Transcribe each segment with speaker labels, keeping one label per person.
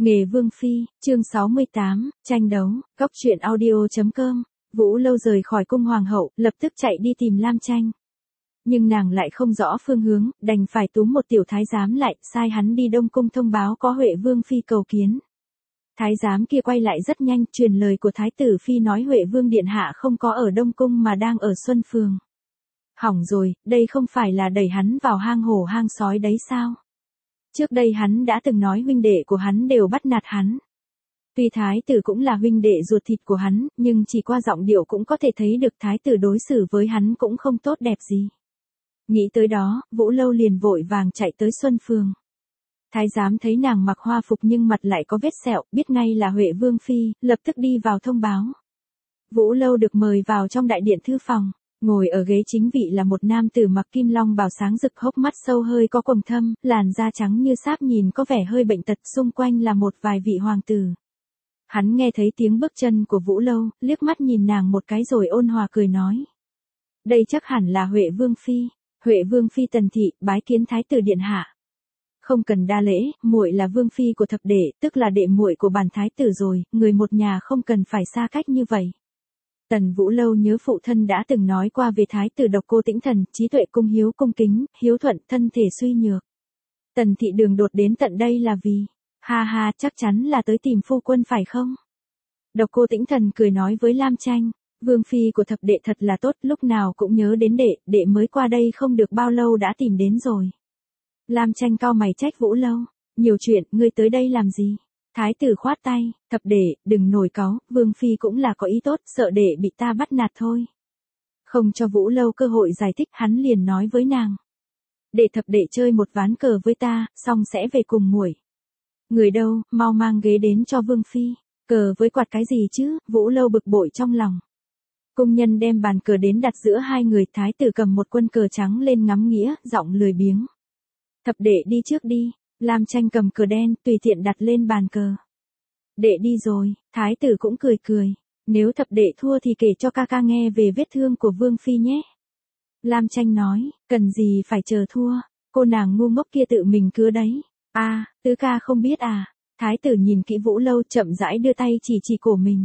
Speaker 1: Nghề Vương Phi, chương 68, tranh đấu, Cóc truyện audio.com. Vũ Lâu rời khỏi cung hoàng hậu, lập tức chạy đi tìm Lam Tranh. Nhưng nàng lại không rõ phương hướng, đành phải túm một tiểu thái giám lại, sai hắn đi Đông Cung thông báo có Huệ Vương Phi cầu kiến. Thái giám kia quay lại rất nhanh, truyền lời của Thái tử Phi nói Huệ Vương Điện Hạ không có ở Đông Cung mà đang ở Xuân Phường. Hỏng rồi, đây không phải là đẩy hắn vào hang hổ hang sói đấy sao? Trước đây hắn đã từng nói huynh đệ của hắn đều bắt nạt hắn. Tuy thái tử cũng là huynh đệ ruột thịt của hắn, nhưng chỉ qua giọng điệu cũng có thể thấy được thái tử đối xử với hắn cũng không tốt đẹp gì. Nghĩ tới đó, Vũ Lâu liền vội vàng chạy tới Xuân Phường. Thái giám thấy nàng mặc hoa phục nhưng mặt lại có vết sẹo, biết ngay là Huệ Vương Phi, lập tức đi vào thông báo. Vũ Lâu được mời vào trong đại điện thư phòng. Ngồi ở ghế chính vị là một nam tử mặc kim long bào sáng rực, hốc mắt sâu hơi có quầng thâm, làn da trắng như sáp, nhìn có vẻ hơi bệnh tật, xung quanh là một vài vị hoàng tử. Hắn nghe thấy tiếng bước chân của Vũ Lâu, liếc mắt nhìn nàng một cái rồi ôn hòa cười nói. Đây chắc hẳn là Huệ Vương Phi. Huệ Vương Phi Tần Thị, bái kiến Thái tử Điện Hạ. Không cần đa lễ, muội là Vương Phi của thập đệ, tức là đệ muội của bản Thái tử rồi, người một nhà không cần phải xa cách như vậy. Tần Vũ Lâu nhớ phụ thân đã từng nói qua về thái tử Độc Cô Tĩnh Thần, trí tuệ cung hiếu cung kính, hiếu thuận, thân thể suy nhược. Tần Thị đường đột đến tận đây là vì, ha ha, chắc chắn là tới tìm phu quân phải không? Độc Cô Tĩnh Thần cười nói với Lam Tranh, Vương Phi của thập đệ thật là tốt, lúc nào cũng nhớ đến đệ mới qua đây không được bao lâu đã tìm đến rồi. Lam Tranh cau mày trách Vũ Lâu, nhiều chuyện, ngươi tới đây làm gì? Thái tử khoát tay, thập đệ, đừng nổi cáu, Vương Phi cũng là có ý tốt, sợ đệ bị ta bắt nạt thôi. Không cho Vũ Lâu cơ hội giải thích, hắn liền nói với nàng. Để thập đệ chơi một ván cờ với ta, xong sẽ về cùng muội. Người đâu, mau mang ghế đến cho Vương Phi. Cờ với quạt cái gì chứ, Vũ Lâu bực bội trong lòng. Cung nhân đem bàn cờ đến đặt giữa hai người, thái tử cầm một quân cờ trắng lên ngắm nghĩa, giọng lười biếng. Thập đệ đi trước đi. Lam Tranh cầm cờ đen, tùy tiện đặt lên bàn cờ. Đệ đi rồi, thái tử cũng cười cười. Nếu thập đệ thua thì kể cho ca ca nghe về vết thương của Vương Phi nhé. Lam Tranh nói, cần gì phải chờ thua, cô nàng ngu ngốc kia tự mình cứa đấy. À, tứ ca không biết à. Thái tử nhìn kỹ Vũ Lâu, chậm rãi đưa tay chỉ cổ mình.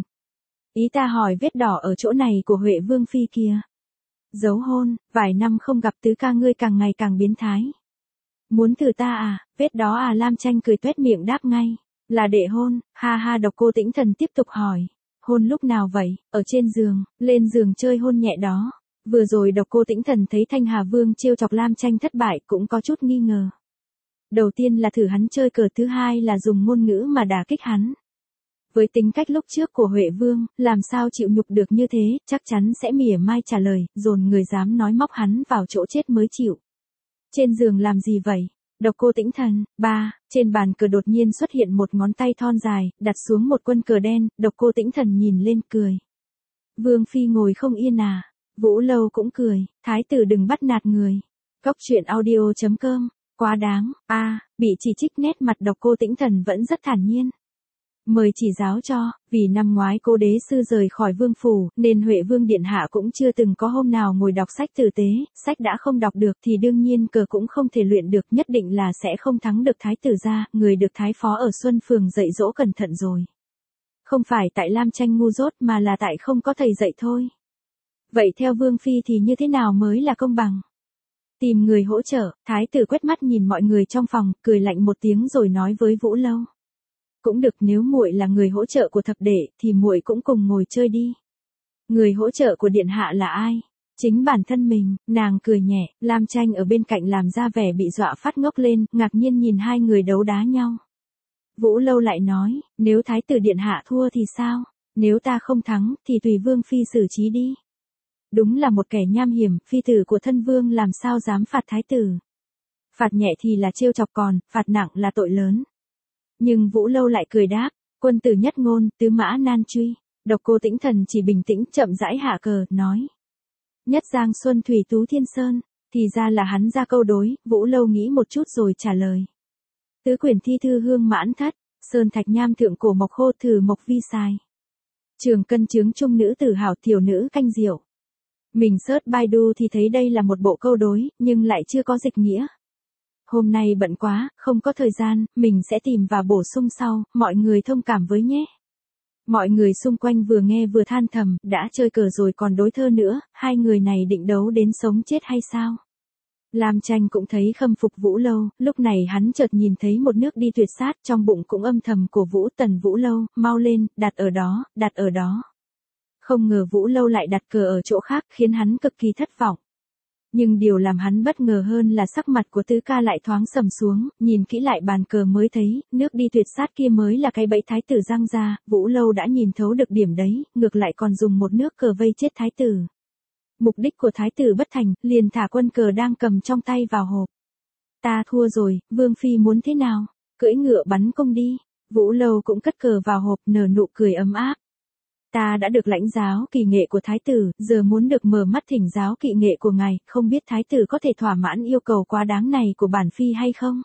Speaker 1: Ý ta hỏi vết đỏ ở chỗ này của Huệ Vương Phi kia. Giấu hôn, vài năm không gặp tứ ca ngươi càng ngày càng biến thái. Muốn thử ta à, vết đó à? Lam Tranh cười tuét miệng đáp ngay, là đệ hôn, ha ha. Độc Cô Tĩnh Thần tiếp tục hỏi, hôn lúc nào vậy? Ở trên giường, lên giường chơi hôn nhẹ đó. Vừa rồi Độc Cô Tĩnh Thần thấy Thanh Hà Vương trêu chọc Lam Tranh thất bại cũng có chút nghi ngờ. Đầu tiên là thử hắn chơi cờ, thứ hai là dùng ngôn ngữ mà đả kích hắn. Với tính cách lúc trước của Huệ Vương, làm sao chịu nhục được như thế, chắc chắn sẽ mỉa mai trả lời, dồn người dám nói móc hắn vào chỗ chết mới chịu. Trên giường làm gì vậy? Độc Cô Tĩnh Thần, ba, trên bàn cờ đột nhiên xuất hiện một ngón tay thon dài, đặt xuống một quân cờ đen, Độc Cô Tĩnh Thần nhìn lên cười. Vương Phi ngồi không yên à? Vũ Lâu cũng cười, thái tử đừng bắt nạt người. Cóc truyện audio.com, quá đáng, bị chỉ trích nét mặt Độc Cô Tĩnh Thần vẫn rất thản nhiên. Mời chỉ giáo cho, vì năm ngoái cô đế sư rời khỏi vương phủ, nên Huệ Vương Điện Hạ cũng chưa từng có hôm nào ngồi đọc sách tử tế, sách đã không đọc được thì đương nhiên cờ cũng không thể luyện được, nhất định là sẽ không thắng được thái tử gia, người được thái phó ở Xuân Phường dạy dỗ cẩn thận rồi. Không phải tại Lam Tranh ngu dốt mà là tại không có thầy dạy thôi. Vậy theo Vương Phi thì như thế nào mới là công bằng? Tìm người hỗ trợ, thái tử quét mắt nhìn mọi người trong phòng, cười lạnh một tiếng rồi nói với Vũ Lâu. Cũng được, nếu muội là người hỗ trợ của thập đệ thì muội cũng cùng ngồi chơi đi. Người hỗ trợ của điện hạ là ai? Chính bản thân mình. Nàng cười nhẹ, Lam Tranh ở bên cạnh làm ra vẻ bị dọa phát ngốc lên, ngạc nhiên nhìn hai người đấu đá nhau. Vũ Lâu lại nói, nếu thái tử điện hạ thua thì sao? Nếu ta không thắng thì tùy Vương Phi xử trí đi. Đúng là một kẻ nham hiểm, phi tử của thân vương làm sao dám phạt thái tử. Phạt nhẹ thì là trêu chọc, còn phạt nặng là tội lớn. Nhưng Vũ Lâu lại cười đáp, quân tử nhất ngôn, tứ mã nan truy. Độc Cô Tĩnh Thần chỉ bình tĩnh chậm rãi hạ cờ, nói. Nhất giang xuân thủy tú thiên sơn, thì ra là hắn ra câu đối. Vũ Lâu nghĩ một chút rồi trả lời. Tứ quyển thi thư hương mãn thất, sơn thạch nham thượng cổ mộc khô thử mộc vi sai. Trường cân chướng trung nữ tử hảo thiểu nữ canh diệu. Mình search Baidu thì thấy đây là một bộ câu đối, nhưng lại chưa có dịch nghĩa. Hôm nay bận quá, không có thời gian, mình sẽ tìm và bổ sung sau, mọi người thông cảm với nhé. Mọi người xung quanh vừa nghe vừa than thầm, đã chơi cờ rồi còn đối thơ nữa, hai người này định đấu đến sống chết hay sao? Lam Tranh cũng thấy khâm phục Vũ Lâu, lúc này hắn chợt nhìn thấy một nước đi tuyệt sát, trong bụng cũng âm thầm cổ vũ Tần Vũ Lâu, mau lên, đặt ở đó, đặt ở đó. Không ngờ Vũ Lâu lại đặt cờ ở chỗ khác, khiến hắn cực kỳ thất vọng. Nhưng điều làm hắn bất ngờ hơn là sắc mặt của Tứ Ca lại thoáng sầm xuống, nhìn kỹ lại bàn cờ mới thấy, nước đi tuyệt sát kia mới là cái bẫy thái tử giăng ra, Vũ Lâu đã nhìn thấu được điểm đấy, ngược lại còn dùng một nước cờ vây chết thái tử. Mục đích của thái tử bất thành, liền thả quân cờ đang cầm trong tay vào hộp. Ta thua rồi, Vương Phi muốn thế nào? Cưỡi ngựa bắn cung đi. Vũ Lâu cũng cất cờ vào hộp nở nụ cười ấm áp. Ta đã được lãnh giáo kỳ nghệ của thái tử, giờ muốn được mở mắt thỉnh giáo kỹ nghệ của ngài, không biết thái tử có thể thỏa mãn yêu cầu quá đáng này của bản phi hay không?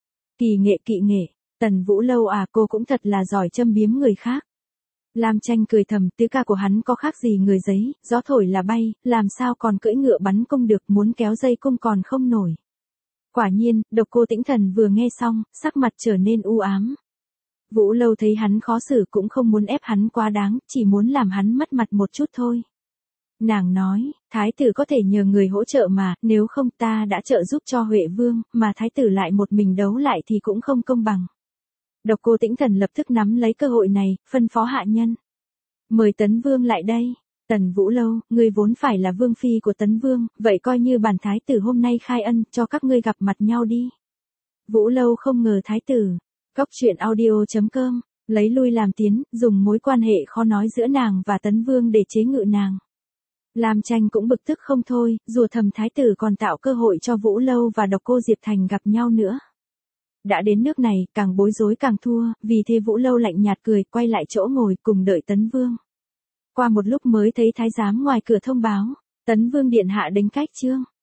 Speaker 1: Kỳ nghệ, Tần Vũ Lâu à, cô cũng thật là giỏi châm biếm người khác. Lam Tranh cười thầm, Tứ Ca của hắn có khác gì người giấy, gió thổi là bay, làm sao còn cưỡi ngựa bắn cung được, muốn kéo dây cung còn không nổi. Quả nhiên, Độc Cô Tĩnh Thần vừa nghe xong, sắc mặt trở nên u ám. Vũ Lâu thấy hắn khó xử cũng không muốn ép hắn quá đáng, chỉ muốn làm hắn mất mặt một chút thôi. Nàng nói, thái tử có thể nhờ người hỗ trợ mà, nếu không ta đã trợ giúp cho Huệ Vương, mà thái tử lại một mình đấu lại thì cũng không công bằng. Độc Cô Tĩnh Thần lập tức nắm lấy cơ hội này, phân phó hạ nhân. Mời Tấn Vương lại đây. Tần Vũ Lâu, ngươi vốn phải là vương phi của Tấn Vương, vậy coi như bản thái tử hôm nay khai ân, cho các ngươi gặp mặt nhau đi. Vũ Lâu không ngờ thái tử. Cóc truyện audio.com, lấy lui làm tiến, dùng mối quan hệ khó nói giữa nàng và Tấn Vương để chế ngự nàng. Lam Tranh cũng bực tức không thôi, rủa thầm thái tử còn tạo cơ hội cho Vũ Lâu và Độc Cô Diệp Thành gặp nhau nữa. Đã đến nước này, càng bối rối càng thua, vì thế Vũ Lâu lạnh nhạt cười, quay lại chỗ ngồi cùng đợi Tấn Vương. Qua một lúc mới thấy thái giám ngoài cửa thông báo, Tấn Vương điện hạ đến cách chương.